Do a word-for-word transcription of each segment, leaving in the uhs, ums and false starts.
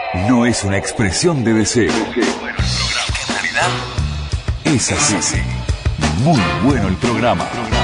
no es una expresión de deseo. Bueno, el programa que en realidad es así. Es así. Muy bueno el programa.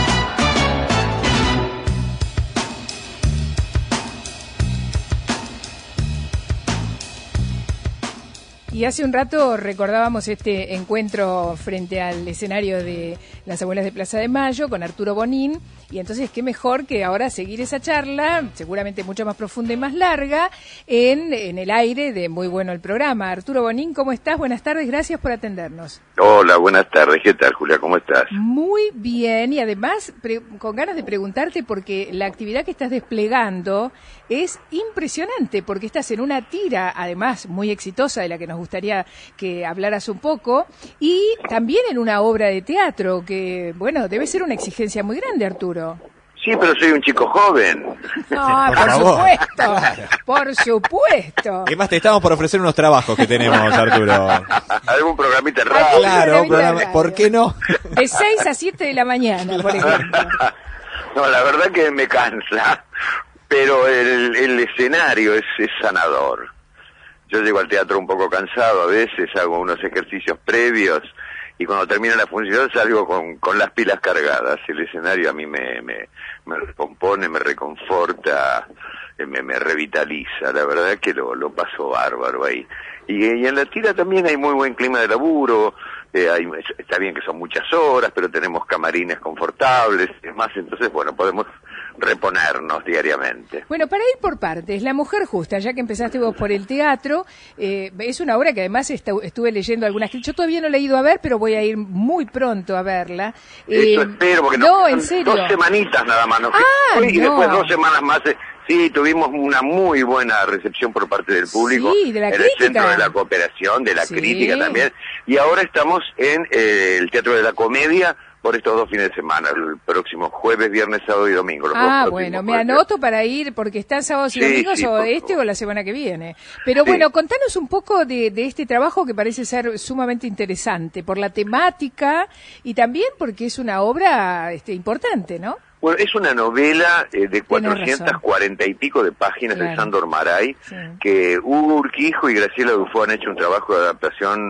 Y hace un rato recordábamos este encuentro frente al escenario de las Abuelas de Plaza de Mayo con Arturo Bonín, y entonces qué mejor que ahora seguir esa charla, seguramente mucho más profunda y más larga, en, en el aire de Muy Bueno el Programa. Arturo Bonín, ¿cómo estás? Buenas tardes, gracias por atendernos. Hola, buenas tardes, ¿qué tal, Julia? ¿Cómo estás? Muy bien, y además pre- con ganas de preguntarte porque la actividad que estás desplegando es impresionante, porque estás en una tira, además muy exitosa, de la que nos gustaría que hablaras un poco, y también en una obra de teatro, que, bueno, debe ser una exigencia muy grande, Arturo. Sí, pero soy un chico joven. No, por, por supuesto, por supuesto. ¿Qué más te estamos por ofrecer unos trabajos que tenemos, Arturo? ¿Algún programita raro? Claro, programa, ¿por qué no? De seis a siete de la mañana, por ejemplo. No, la verdad que me cansa, pero el, el escenario es, es sanador. Yo llego al teatro un poco cansado, a veces hago unos ejercicios previos y cuando termina la función salgo con, con las pilas cargadas. El escenario a mí me, me, me recompone, me reconforta, me, me revitaliza. La verdad es que lo, lo paso bárbaro ahí. Y, y en la tira también hay muy buen clima de laburo. Eh, hay, está bien que son muchas horas, pero tenemos camarines confortables y demás, entonces, bueno, podemos reponernos diariamente. Bueno, para ir por partes, La Mujer Justa, ya que empezaste vos por el teatro, eh, es una obra que además estu- estuve leyendo algunas críticas. Yo todavía no la he ido a ver, pero voy a ir muy pronto a verla. Eh, Eso espero, porque no, no, en serio. Dos semanitas nada más. ¿No? Ah, y no. después dos semanas más. Eh, sí, tuvimos una muy buena recepción por parte del público. Sí, de la en crítica. el Centro de la Cooperación, de la Sí. Crítica también. Y ahora estamos en eh, el Teatro de la Comedia por estos dos fines de semana, el próximo jueves, viernes, sábado y domingo. Los Ah, dos bueno, me jueves. anoto para ir, porque están sábados y Sí, domingos, sí, o por este favor. o la semana que viene. Pero Sí. bueno, contanos un poco de, de este trabajo que parece ser sumamente interesante, por la temática y también porque es una obra este, importante, ¿no? Bueno, es una novela eh, de Tienes cuatrocientas cuarenta y pico de páginas Claro. de Sándor Maray, Sí. que Hugo Urquijo y Graciela Dufo han hecho un trabajo de adaptación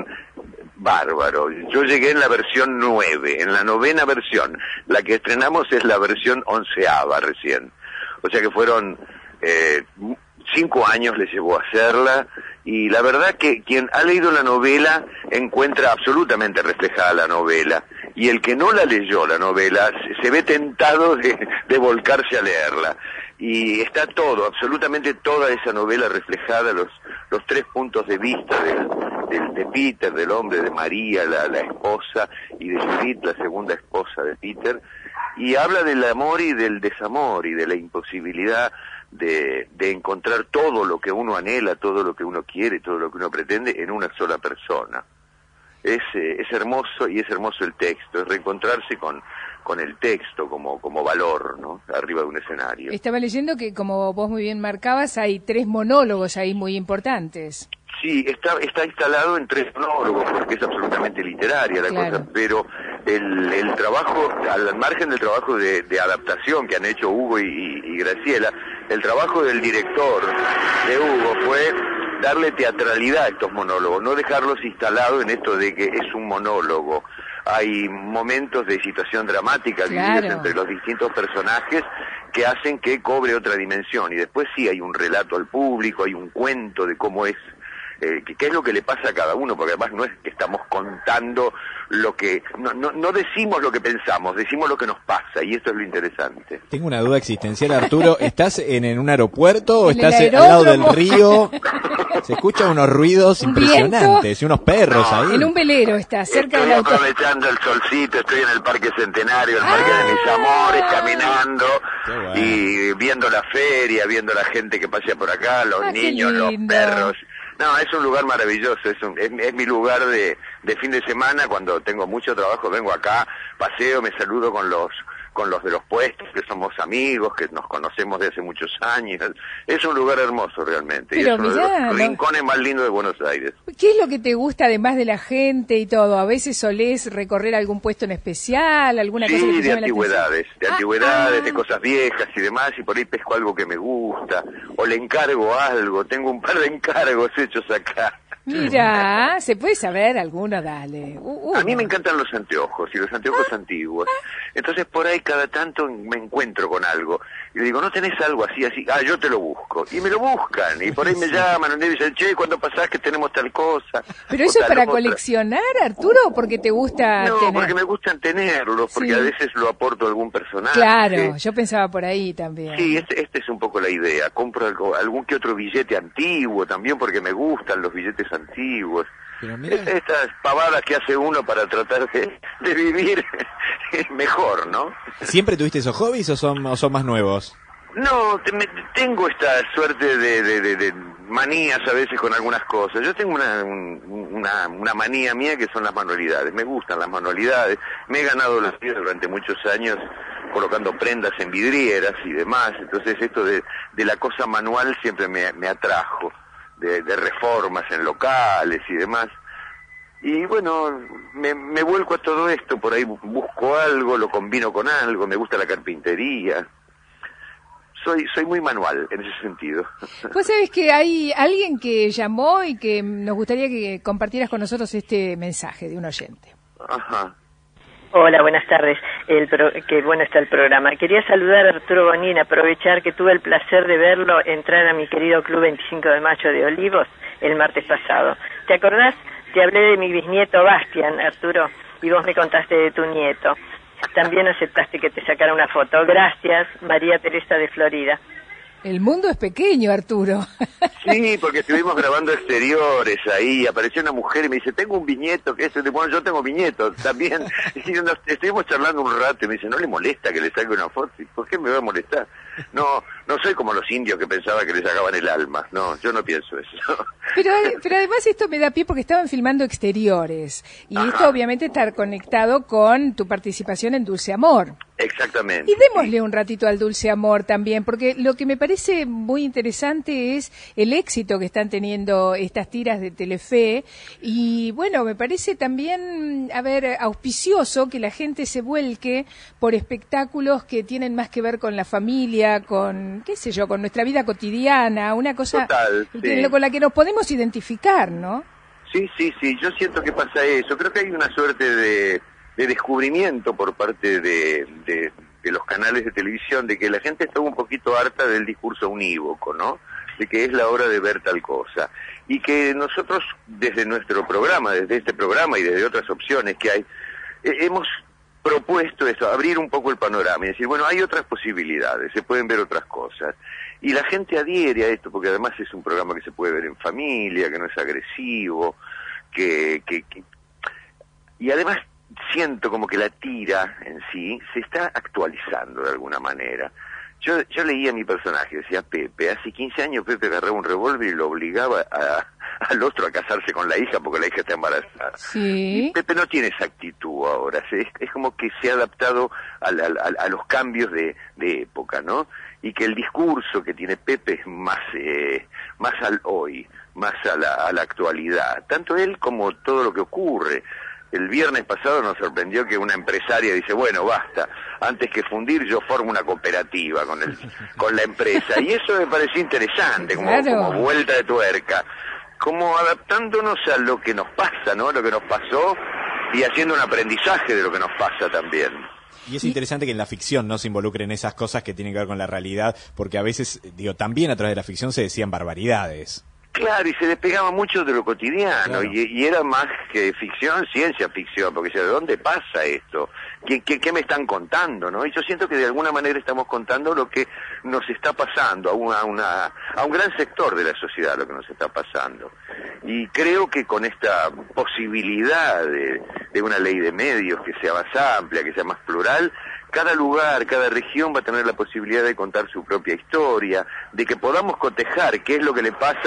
bárbaro. Yo llegué en la versión nueve, en la novena versión. La que estrenamos es la versión onceava recién. O sea que fueron eh, cinco años les llevó a hacerla, y la verdad que quien ha leído la novela encuentra absolutamente reflejada la novela, y el que no la leyó la novela se, se ve tentado de, de volcarse a leerla. Y está todo, absolutamente toda esa novela reflejada, los los tres puntos de vista del, del, de Peter, del hombre, de María, la, la esposa, y de Judith, la segunda esposa de Peter, y habla del amor y del desamor y de la imposibilidad de, de encontrar todo lo que uno anhela, todo lo que uno quiere, todo lo que uno pretende en una sola persona. Es, eh, es hermoso, y es hermoso el texto, es reencontrarse con con el texto como como valor, ¿no? Arriba de un escenario. Estaba leyendo que, como vos muy bien marcabas, hay tres monólogos ahí muy importantes. Sí, está está instalado en tres monólogos, porque es absolutamente literaria la Claro. cosa, pero el, el trabajo, al margen del trabajo de, de adaptación que han hecho Hugo y, y, y Graciela, el trabajo del director de Hugo fue darle teatralidad a estos monólogos, no dejarlos instalados en esto de que es un monólogo. Hay momentos de situación dramática Claro. vividos entre los distintos personajes que hacen que cobre otra dimensión, y después sí hay un relato al público, hay un cuento de cómo es, eh, qué es lo que le pasa a cada uno, porque además no es que estamos contando lo que, no, no, no decimos lo que pensamos, decimos lo que nos pasa, y esto es lo interesante. Tengo una duda existencial, Arturo. ¿Estás en, en un aeropuerto o En el estás al lado del aeródromo. río? Se escuchan unos ruidos Un impresionantes viento. y unos perros No, ahí. En un velero está, cerca Estoy del auto. aprovechando el solcito, estoy en el Parque Centenario, el Ah. Parque de mis amores, caminando Qué bueno. y viendo la feria, viendo la gente que pasea por acá, los Ah, qué niños, los lindo. perros. No, es un lugar maravilloso, es, un, es, es mi lugar de, de fin de semana. Cuando tengo mucho trabajo vengo acá, paseo, me saludo con los con los de los puestos, que somos amigos, que nos conocemos de hace muchos años. Es un lugar hermoso realmente, Pero y es uno mirá, de los ¿no? rincones más lindos de Buenos Aires. ¿Qué es lo que te gusta además de la gente y todo? ¿A veces solés recorrer algún puesto en especial, alguna cosa que Sí, te de llame la atención? antigüedades, de Ah, antigüedades, ah. de cosas viejas y demás, y por ahí pesco algo que me gusta, o le encargo algo, tengo un par de encargos hechos acá. Mira, ¿se puede saber alguno? Dale. Uh, A mí uno. me encantan los anteojos, y los anteojos antiguos. Entonces por ahí cada tanto me encuentro con algo. Y le digo, ¿no tenés algo así, así? Ah, yo te lo busco. Y me lo buscan, y por ahí me llaman, y me dicen, che, ¿cuándo pasás que tenemos tal cosa? ¿Pero o eso es tal para otra? coleccionar, Arturo, o porque te gusta No, tener? porque me gustan tenerlos, porque Sí. a veces lo aporto a algún personaje. Claro, yo pensaba por ahí también. Sí, este, este es un poco la idea. Compro algo, algún que otro billete antiguo también, porque me gustan los billetes antiguos. Pero mira, Es- Estas pavadas que hace uno para tratar de, de vivir mejor, ¿no? ¿siempre tuviste esos hobbies o son, o son más nuevos? No, te- me- tengo esta suerte de, de, de- de manías a veces con algunas cosas. Yo tengo una, un- una, una manía mía que son las manualidades. Me gustan las manualidades. Me he ganado la vida durante muchos años colocando prendas en vidrieras y demás. Entonces esto de, de la cosa manual siempre me, me atrajo, de, de reformas en locales y demás. Y bueno, me, me vuelco a todo esto, por ahí bu- busco algo, lo combino con algo, me gusta la carpintería. Soy soy muy manual en ese sentido. Vos sabés que hay alguien que llamó y que nos gustaría que compartieras con nosotros este mensaje de un oyente. Ajá. Hola, buenas tardes. El pro, qué bueno está el programa. Quería saludar a Arturo Bonín, aprovechar que tuve el placer de verlo entrar a mi querido Club veinticinco de Mayo de Olivos el martes pasado. ¿Te acordás? Te hablé de mi bisnieto Bastian, Arturo, y vos me contaste de tu nieto. También aceptaste que te sacara una foto. Gracias, María Teresa de Florida. El mundo es pequeño, Arturo. Sí, porque estuvimos grabando exteriores ahí, y apareció una mujer y me dice, tengo un viñeto, que es de, bueno, yo tengo viñetos también. Y nos, estuvimos charlando un rato y me dice, ¿no le molesta que le saque una foto? ¿Y por qué me va a molestar? No, no soy como los indios que pensaba que le sacaban el alma. No, yo no pienso eso. Pero, pero además esto me da pie porque estaban filmando exteriores. Y Ajá. esto obviamente está conectado con tu participación en Dulce Amor. Exactamente. Y démosle un ratito al Dulce Amor también, porque lo que me parece muy interesante es el éxito que están teniendo estas tiras de Telefe. Y bueno, me parece también, a ver, auspicioso que la gente se vuelque por espectáculos que tienen más que ver con la familia, con, qué sé yo, con nuestra vida cotidiana, una cosa Total, que- sí. con la que nos podemos identificar, ¿no? Sí, sí, sí, yo siento que pasa eso. Creo que hay una suerte de, de descubrimiento por parte de, de, de los canales de televisión de que la gente está un poquito harta del discurso unívoco, ¿no? De que es la hora de ver tal cosa. Y que nosotros, desde nuestro programa, desde este programa y desde otras opciones que hay, eh, hemos propuesto eso, abrir un poco el panorama y decir, bueno, hay otras posibilidades, se pueden ver otras cosas. Y la gente adhiere a esto, porque además es un programa que se puede ver en familia, que no es agresivo, que... que, que... Y además siento como que la tira en sí se está actualizando de alguna manera. Yo, yo leía a mi personaje, decía Pepe, hace quince años Pepe agarraba un revólver y lo obligaba a, al otro a casarse con la hija porque la hija está embarazada. Sí. Y Pepe no tiene esa actitud ahora, es, es como que se ha adaptado a, la, a, a los cambios de, de época, ¿no? Y que el discurso que tiene Pepe es más, eh, más al hoy, más a la, a la actualidad, tanto él como todo lo que ocurre. El viernes pasado nos sorprendió que una empresaria dice, bueno, basta, antes que fundir yo formo una cooperativa con el con la empresa. Y eso me pareció interesante, como, Claro. como vuelta de tuerca, como adaptándonos a lo que nos pasa, ¿no? Lo que nos pasó y haciendo un aprendizaje de lo que nos pasa también. Y es interesante que en la ficción no se involucren esas cosas que tienen que ver con la realidad, porque a veces, digo, también a través de la ficción se decían barbaridades. Claro, y se despegaba mucho de lo cotidiano, Claro. y, y era más que ficción, ciencia ficción, porque decía, ¿de dónde pasa esto? ¿Qué, qué, qué me están contando? ¿No? Y yo siento que de alguna manera estamos contando lo que nos está pasando, a, una, una, a un gran sector de la sociedad lo que nos está pasando. Y creo que con esta posibilidad de, de una ley de medios que sea más amplia, que sea más plural, cada lugar, cada región va a tener la posibilidad de contar su propia historia, de que podamos cotejar qué es lo que le pasa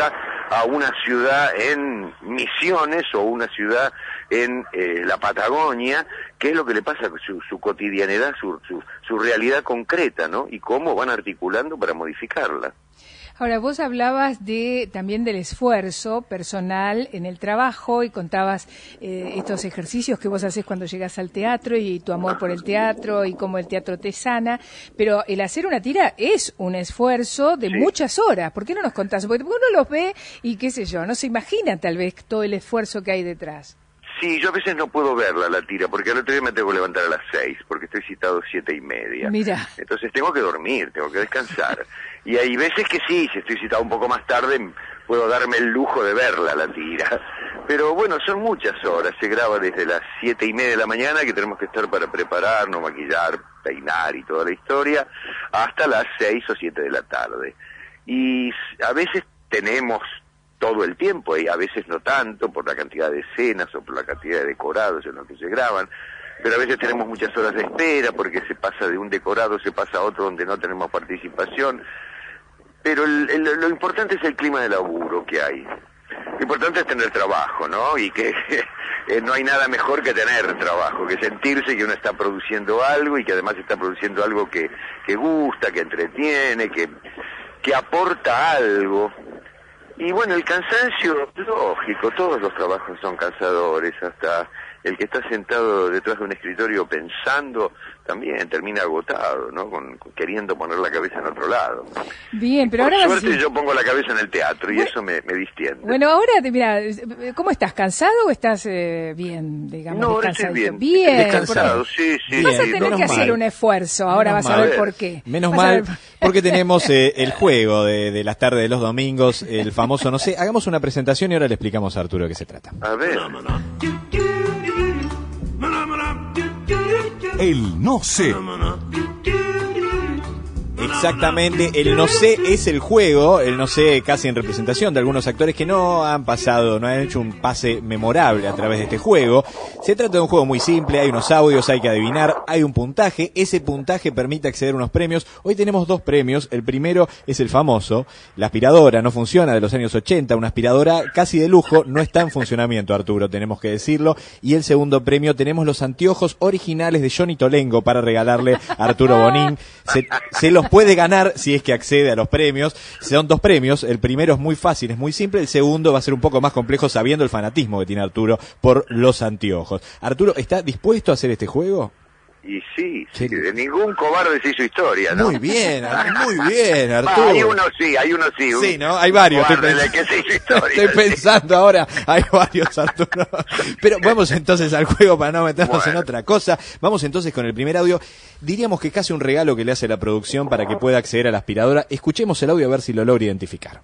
a una ciudad en Misiones o una ciudad en eh, la Patagonia, qué es lo que le pasa, su, su cotidianidad, su, su, su realidad concreta, ¿no? Y cómo van articulando para modificarla. Ahora, vos hablabas de también del esfuerzo personal en el trabajo y contabas eh, estos ejercicios que vos haces cuando llegas al teatro y tu amor por el teatro y cómo el teatro te sana, pero el hacer una tira es un esfuerzo de sí. muchas horas. ¿Por qué no nos contás? Porque uno los ve y qué sé yo, no se imagina tal vez todo el esfuerzo que hay detrás. Sí, yo a veces no puedo verla, la tira, porque al otro día me tengo que levantar a las seis, porque estoy citado siete y media. Mira. Entonces tengo que dormir, tengo que descansar. Y hay veces que sí, si estoy citado un poco más tarde, puedo darme el lujo de verla, la tira. Pero bueno, son muchas horas, se graba desde las siete y media de la mañana, que tenemos que estar para prepararnos, maquillar, peinar y toda la historia, hasta las seis o siete de la tarde. Y a veces tenemos todo el tiempo, y a veces no tanto, por la cantidad de escenas o por la cantidad de decorados en los que se graban, pero a veces tenemos muchas horas de espera, porque se pasa de un decorado, se pasa a otro donde no tenemos participación, pero el, el, lo importante es el clima de laburo que hay. Lo importante es tener trabajo, ¿no? Y que eh, no hay nada mejor que tener trabajo, que sentirse que uno está produciendo algo y que además está produciendo algo que, que gusta, que entretiene, que, que aporta algo. Y bueno, el cansancio, lógico, todos los trabajos son cansadores, hasta el que está sentado detrás de un escritorio pensando también termina agotado, ¿no? Con, con queriendo poner la cabeza en otro lado. Bien, pero Por ahora... suerte vas a... yo pongo la cabeza en el teatro y bueno, eso me, me distiende. Bueno, ahora, mira, ¿cómo estás? ¿Cansado o estás eh, bien, digamos, no, descansadito? bien. Bien. Descansado, sí, sí. Vas a sí, tener no, que hacer mal. un esfuerzo, ahora Menos vas a mal. ver por qué. Menos Vas mal, a ver... porque tenemos eh, el juego de, de las tardes de los domingos, el famoso, no sé, hagamos una presentación y ahora le explicamos a Arturo de qué se trata. A ver. El no sé. Exactamente, el no sé es el juego, el no sé casi en representación de algunos actores que no han pasado, no han hecho un pase memorable a través de este juego. Se trata de un juego muy simple, hay unos audios, hay que adivinar, hay un puntaje, ese puntaje permite acceder a unos premios. Hoy tenemos dos premios, el primero es el famoso, la aspiradora, no funciona, de los años ochenta, una aspiradora casi de lujo, no está en funcionamiento, Arturo, tenemos que decirlo. Y el segundo premio, tenemos los anteojos originales de Johnny Tolengo para regalarle a Arturo Bonín. Se, se los puede ganar si es que accede a los premios. Son dos premios, el primero es muy fácil, es muy simple, el segundo va a ser un poco más complejo sabiendo el fanatismo que tiene Arturo por los anteojos. Arturo, ¿está dispuesto a hacer este juego? Y sí, Sí. sí, de ningún cobarde se hizo historia, ¿no? Muy bien, muy bien, Ah, Arturo. hay uno sí, hay uno sí. un Sí, ¿no? Hay varios. Estoy, cobarde pens- de que se hizo historia, estoy sí. pensando ahora, hay varios, Arturo. Pero vamos entonces al juego para no meternos Bueno. en otra cosa. Vamos entonces con el primer audio. Diríamos que casi un regalo que le hace la producción para que pueda acceder a la aspiradora. Escuchemos el audio a ver si lo logra identificar.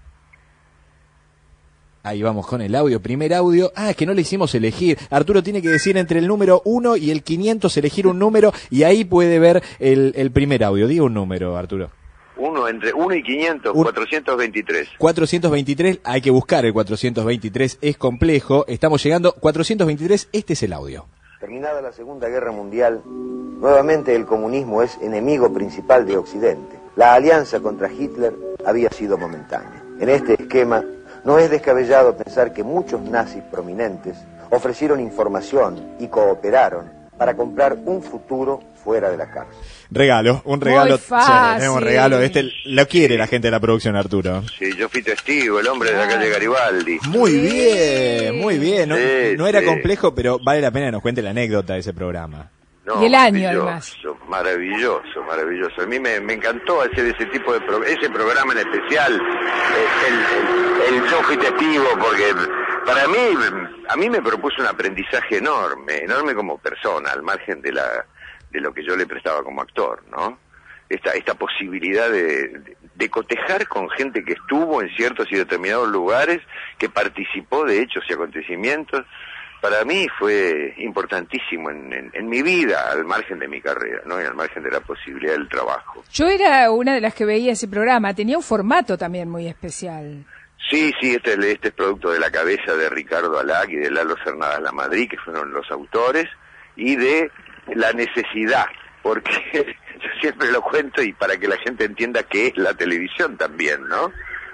Ahí vamos con el audio, primer audio. Ah, es que no le hicimos elegir. Arturo tiene que decir entre el número uno y el quinientos, elegir un número, y ahí puede ver el, el primer audio. Diga un número, Arturo. Uno, entre uno y quinientos, Un- cuatrocientos veintitrés. cuatrocientos veintitrés, hay que buscar el cuatrocientos veintitrés, es complejo. Estamos llegando, cuatrocientos veintitrés, este es el audio. Terminada la Segunda Guerra Mundial, nuevamente el comunismo es enemigo principal de Occidente. La alianza contra Hitler había sido momentánea. En este esquema, no es descabellado pensar que muchos nazis prominentes ofrecieron información y cooperaron para comprar un futuro fuera de la cárcel. Regalo, un regalo. Muy fácil. Sí, tenemos un regalo. Este lo quiere la gente de la producción, Arturo. Sí, yo fui testigo, el hombre de la calle Garibaldi. Muy Sí. bien, muy bien. No, Sí, no era sí. complejo, pero vale la pena que nos cuente la anécdota de ese programa. No, Y el año, maravilloso, además. Maravilloso, maravilloso. A mí me, me encantó hacer ese tipo de pro, ese programa en especial. eh, El, el, el Yo fui testigo, porque para mí, a mí me propuso un aprendizaje enorme, enorme como persona, al margen de la de lo que yo le prestaba como actor, ¿no? Esta, esta posibilidad de, de, de cotejar con gente que estuvo en ciertos y determinados lugares, que participó de hechos y acontecimientos, para mí fue importantísimo en, en, en mi vida, al margen de mi carrera, ¿no? Y al margen de la posibilidad del trabajo. Yo era una de las que veía ese programa, tenía un formato también muy especial. Sí, sí, este, este es producto de la cabeza de Ricardo Alac y de Lalo Cernadas Lamadrid, que fueron los autores, y de la necesidad, porque yo siempre lo cuento y para que la gente entienda qué es la televisión también, ¿no?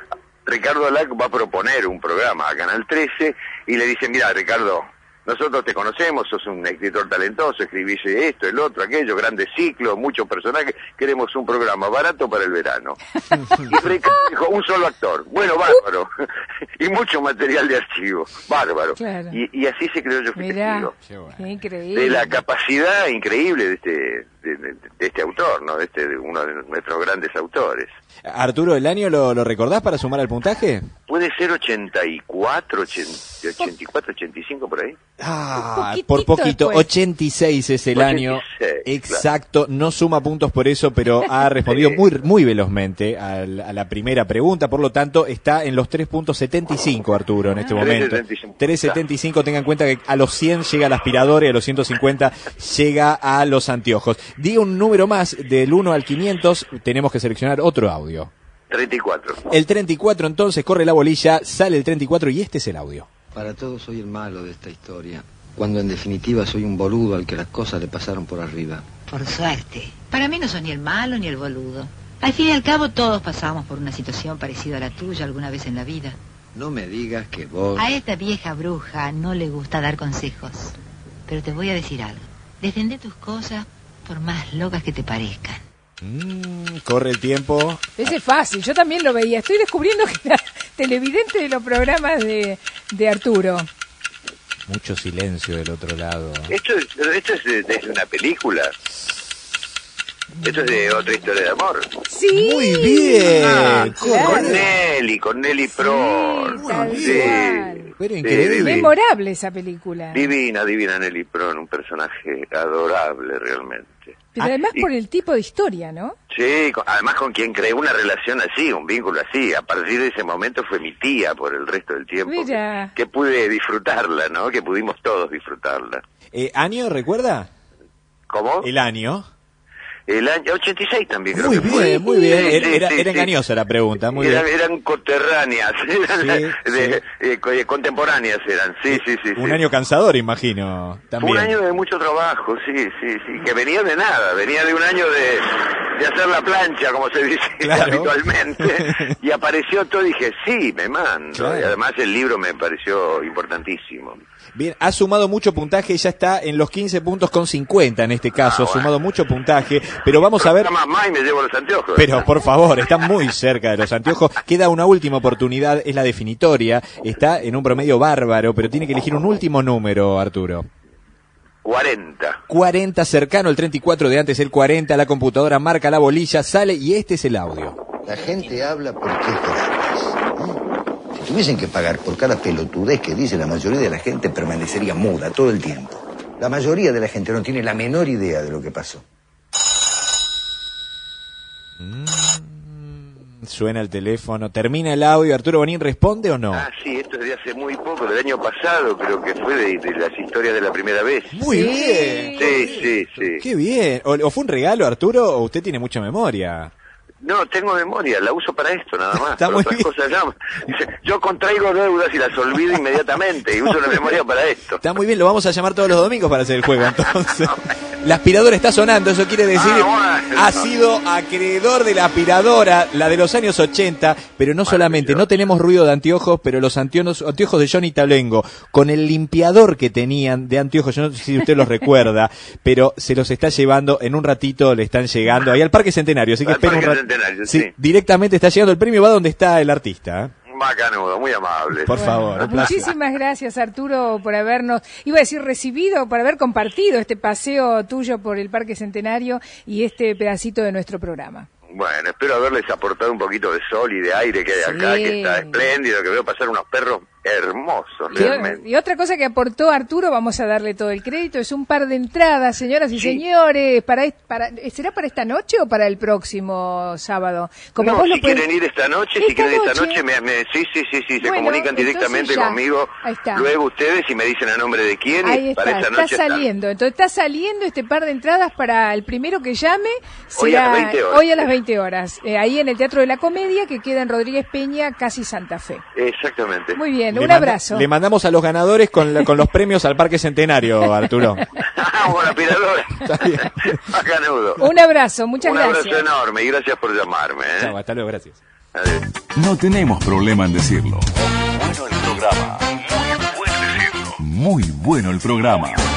Ricardo Alac va a proponer un programa a Canal trece y le dicen, mira, Ricardo, nosotros te conocemos, sos un escritor talentoso, escribiste esto, el otro, aquello, grandes ciclos, muchos personajes, queremos un programa barato para el verano. Y Ricardo dijo, un solo actor, bueno, bárbaro, y mucho material de archivo, bárbaro. Claro. Y, y así se creó Yo Fui Mirá, Testigo. qué increíble. De la capacidad increíble de este, de, de, de este autor, ¿no? De este, de uno de nuestros grandes autores. Arturo, ¿el año lo, lo recordás para sumar al puntaje? Puede ser ochenta y cuatro, ochenta, ochenta y cuatro, ochenta y cinco por ahí. Ah, Un por poquito, después. ochenta y seis es el ochenta y año seis, exacto, no suma puntos por eso, pero ha respondido muy muy velozmente al- a la primera pregunta, por lo tanto está en los tres punto setenta y cinco Arturo en este momento. tres setenta y cinco. tres setenta y cinco, tengan en cuenta que a los cien llega el aspirador y a los ciento cincuenta llega a los anteojos. Diga un número más, del uno al quinientos, tenemos que seleccionar otro audio. treinta y cuatro. El treinta y cuatro entonces, corre la bolilla, sale el treinta y cuatro y este es el audio. Para todos soy el malo de esta historia, cuando en definitiva soy un boludo al que las cosas le pasaron por arriba. Por suerte. Para mí no sos ni el malo ni el boludo. Al fin y al cabo todos pasamos por una situación parecida a la tuya alguna vez en la vida. No me digas que vos... A esta vieja bruja no le gusta dar consejos. Pero te voy a decir algo. Defende tus cosas por más locas que te parezcan. Mm, corre el tiempo. Ese es fácil, yo también lo veía. Estoy descubriendo que era televidente de los programas de, de Arturo. Mucho silencio del otro lado. Esto es, pero esto es de, de una película. Esto es de Otra Historia de Amor. Sí. Muy bien. Ah, claro. con Nelly, con Nelly Pron. tal Sí. cual. Pero Sí, increíble. divina. Memorable esa película. Divina, divina Nelly Pron, un personaje adorable realmente. Pero Ah, además y- por el tipo de historia, ¿no? Sí, con- además con quien creó una relación así, un vínculo así. A partir de ese momento fue mi tía por el resto del tiempo. Mira. Que, que pude disfrutarla, ¿no? Que pudimos todos disfrutarla. Eh, ¿Año, recuerda? ¿Cómo? El año. El año ochenta y seis también creo Muy que fue. bien, muy bien. Sí, Era, sí, era- sí, era sí. engañosa la pregunta, muy Era- bien. Eran coterráneas, eran Sí, de- sí. eh, co- eh, contemporáneas eran, sí, sí, sí. Un sí. año cansador, imagino, Fue también. un año de mucho trabajo, sí, sí, sí, que venía de nada, venía de un año de, de hacer la plancha, como se dice Claro. habitualmente, y apareció todo y dije, sí, me mando, Claro. y además el libro me pareció importantísimo. Bien, ha sumado mucho puntaje, ya está en los quince puntos con cincuenta en este caso, Ah, ha bueno. sumado mucho puntaje, pero vamos a ver... Más, más y me llevo los anteojos. Pero por favor, está muy cerca de los anteojos. Queda una última oportunidad, es la definitoria. Está en un promedio bárbaro, pero tiene que elegir un último número, Arturo. cuarenta. cuarenta, cercano el treinta y cuatro de antes, el cuarenta. La computadora marca la bolilla, sale y este es el audio. La gente habla porque es gratis. Si tuviesen que pagar por cada pelotudez que dice, la mayoría de la gente permanecería muda todo el tiempo. La mayoría de la gente no tiene la menor idea de lo que pasó. Suena el teléfono, termina el audio. ¿Arturo Bonín responde o no? Ah, sí, esto es de hace muy poco, del año pasado, creo que fue de, de las historias de la primera vez. Muy Sí. bien. Sí, sí, sí. Qué bien. O, o fue un regalo, Arturo, o usted tiene mucha memoria. No, tengo memoria, la uso para esto nada más. Está para muy otras bien. cosas ya. Yo contraigo deudas y las olvido inmediatamente y uso la memoria para esto. Está muy bien, lo vamos a llamar todos los domingos para hacer el juego, entonces. La aspiradora está sonando, eso quiere decir, Ah, bueno. ha sido acreedor de la aspiradora, la de los años ochenta, pero no solamente, no tenemos ruido de anteojos, pero los anteojos, anteojos de Johnny Talengo, con el limpiador que tenían de anteojos, yo no sé si usted los recuerda, pero se los está llevando, en un ratito le están llegando, ahí al Parque Centenario, así que Al esperen un Parque ratito. Centenario, sí. Directamente está llegando el premio, va donde está el artista, ¿eh? Macanudo, muy amable. Por favor, un placer. Muchísimas gracias, Arturo, por habernos, iba a decir recibido, por haber compartido este paseo tuyo por el Parque Centenario y este pedacito de nuestro programa. Bueno, espero haberles aportado un poquito de sol y de aire que hay acá, Sí. que está espléndido, que veo pasar unos perros hermosos, Y, realmente. y otra cosa que aportó Arturo, vamos a darle todo el crédito, es un par de entradas, señoras y Sí. señores, para, est- para ¿será para esta noche o para el próximo sábado? Como no, vos lo si podés- quieren ir esta noche, si ¿Esta quieren ir esta noche? noche, me, me- sí, sí, sí, sí, se Bueno, comunican entonces directamente ya. conmigo. Ahí está. Luego ustedes y me dicen a nombre de quién. Ahí y para está, esta está noche están. saliendo. Entonces está saliendo este par de entradas para el primero que llame. Hoy a Será las veinte horas. hoy a las veinte horas. Eh, ahí en el Teatro de la Comedia, que queda en Rodríguez Peña, casi Santa Fe. Exactamente. Muy bien, Le un manda- abrazo. Le mandamos a los ganadores con, la- con los premios al Parque Centenario, Arturo. Buena aspiradora. Macanudo. Un abrazo, muchas Un gracias. abrazo enorme y gracias por llamarme. ¿eh? Chao, hasta luego, gracias. Adiós. No tenemos problema en decirlo. Bueno el programa. Muy bueno decirlo. Muy bueno el programa.